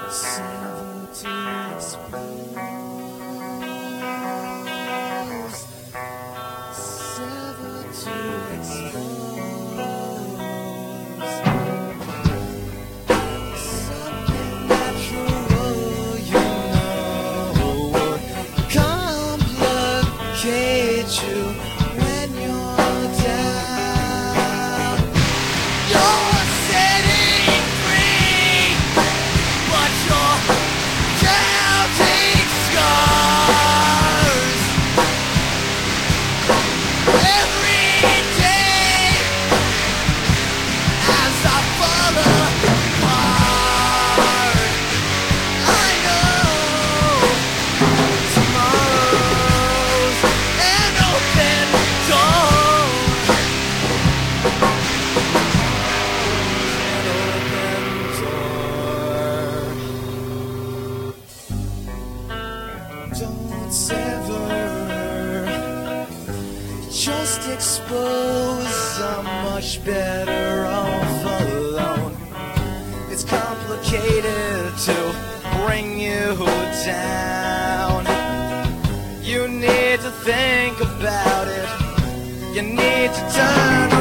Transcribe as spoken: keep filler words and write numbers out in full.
Sever to expose. Sever to expose. Something natural, you know, would complicate you when you're down. You're setting free, but you're counting scars. Every day as I fall apart, I know tomorrow's an open door. Don't sever, just expose. I'm much better off alone. It's complicated to bring you down. You need to think about it. You need to turn